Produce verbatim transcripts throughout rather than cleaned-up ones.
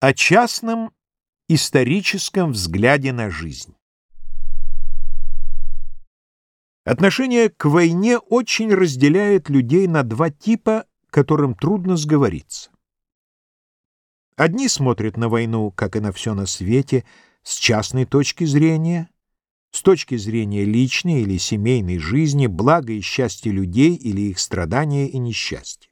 О частном историческом взгляде на жизнь. Отношение к войне очень разделяет людей на два типа, которым трудно сговориться. Одни смотрят на войну, как и на все на свете, с частной точки зрения, с точки зрения личной или семейной жизни, блага и счастья людей или их страдания и несчастья.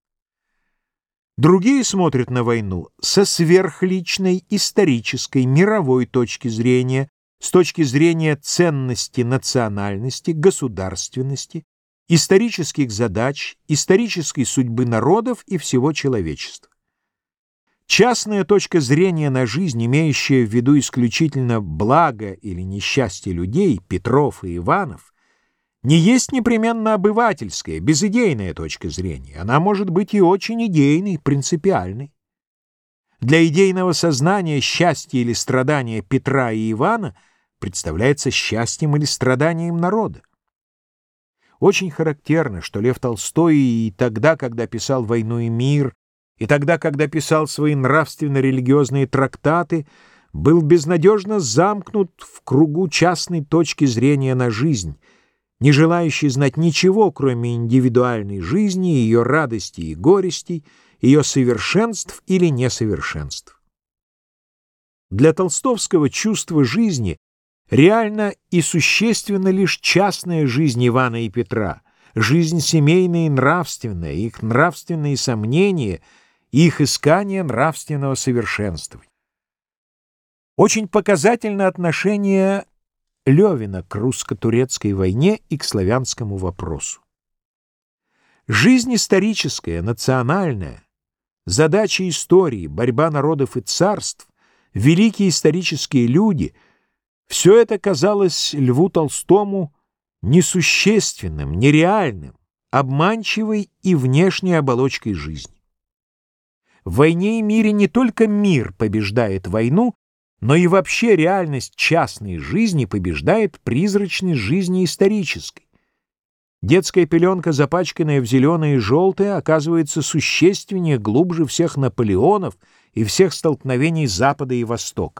Другие смотрят на войну со сверхличной, исторической, мировой точки зрения, с точки зрения ценности национальности, государственности, исторических задач, исторической судьбы народов и всего человечества. Частная точка зрения на жизнь, имеющая в виду исключительно благо или несчастье людей, Петров и Иванов, не есть непременно обывательская, безидейная точка зрения. Она может быть и очень идейной, принципиальной. Для идейного сознания счастье или страдание Петра и Ивана представляется счастьем или страданием народа. Очень характерно, что Лев Толстой и тогда, когда писал «Войну и мир», и тогда, когда писал свои нравственно-религиозные трактаты, был безнадежно замкнут в кругу частной точки зрения на жизнь, не желающий знать ничего, кроме индивидуальной жизни, ее радостей и горестей, ее совершенств или несовершенств. Для толстовского чувства жизни реально и существенно лишь частная жизнь Ивана и Петра, жизнь семейная и нравственная, их нравственные сомнения и их искание нравственного совершенствования. Очень показательно отношение Левина к русско-турецкой войне и к славянскому вопросу. Жизнь историческая, национальная, задача истории, борьба народов и царств, великие исторические люди — все это казалось Льву Толстому несущественным, нереальным, обманчивой и внешней оболочкой жизни. В «Войне и мире» не только мир побеждает войну, но и вообще реальность частной жизни побеждает призрачность жизни исторической. Детская пеленка, запачканная в зеленое и желтое, оказывается существеннее, глубже всех Наполеонов и всех столкновений Запада и Востока.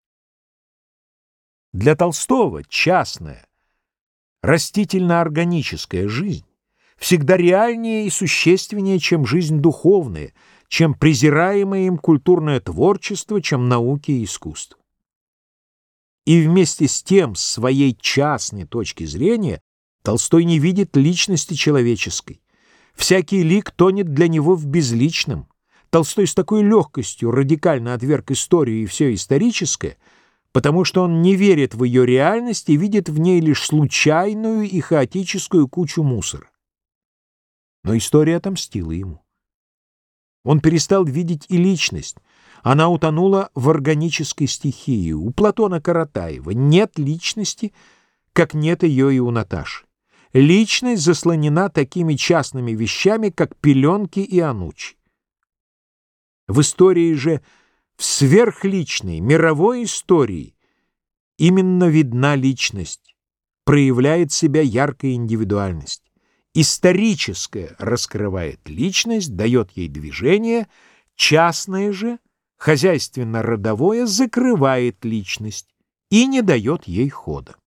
Для Толстого частная, растительно-органическая жизнь всегда реальнее и существеннее, чем жизнь духовная, чем презираемое им культурное творчество, чем науки и искусство. И вместе с тем, с своей частной точки зрения, Толстой не видит личности человеческой. Всякий лик тонет для него в безличном. Толстой с такой легкостью радикально отверг историю и все историческое, потому что он не верит в ее реальность и видит в ней лишь случайную и хаотическую кучу мусора. Но история отомстила ему. Он перестал видеть и личность. Она утонула в органической стихии. У Платона Каратаева нет личности, как нет ее и у Наташи. Личность заслонена такими частными вещами, как пеленки и анучи. В истории же, в сверхличной, мировой истории, именно видна личность, проявляет себя яркая индивидуальность. Историческое раскрывает личность, дает ей движение, частное же, хозяйственно-родовое, закрывает личность и не дает ей хода.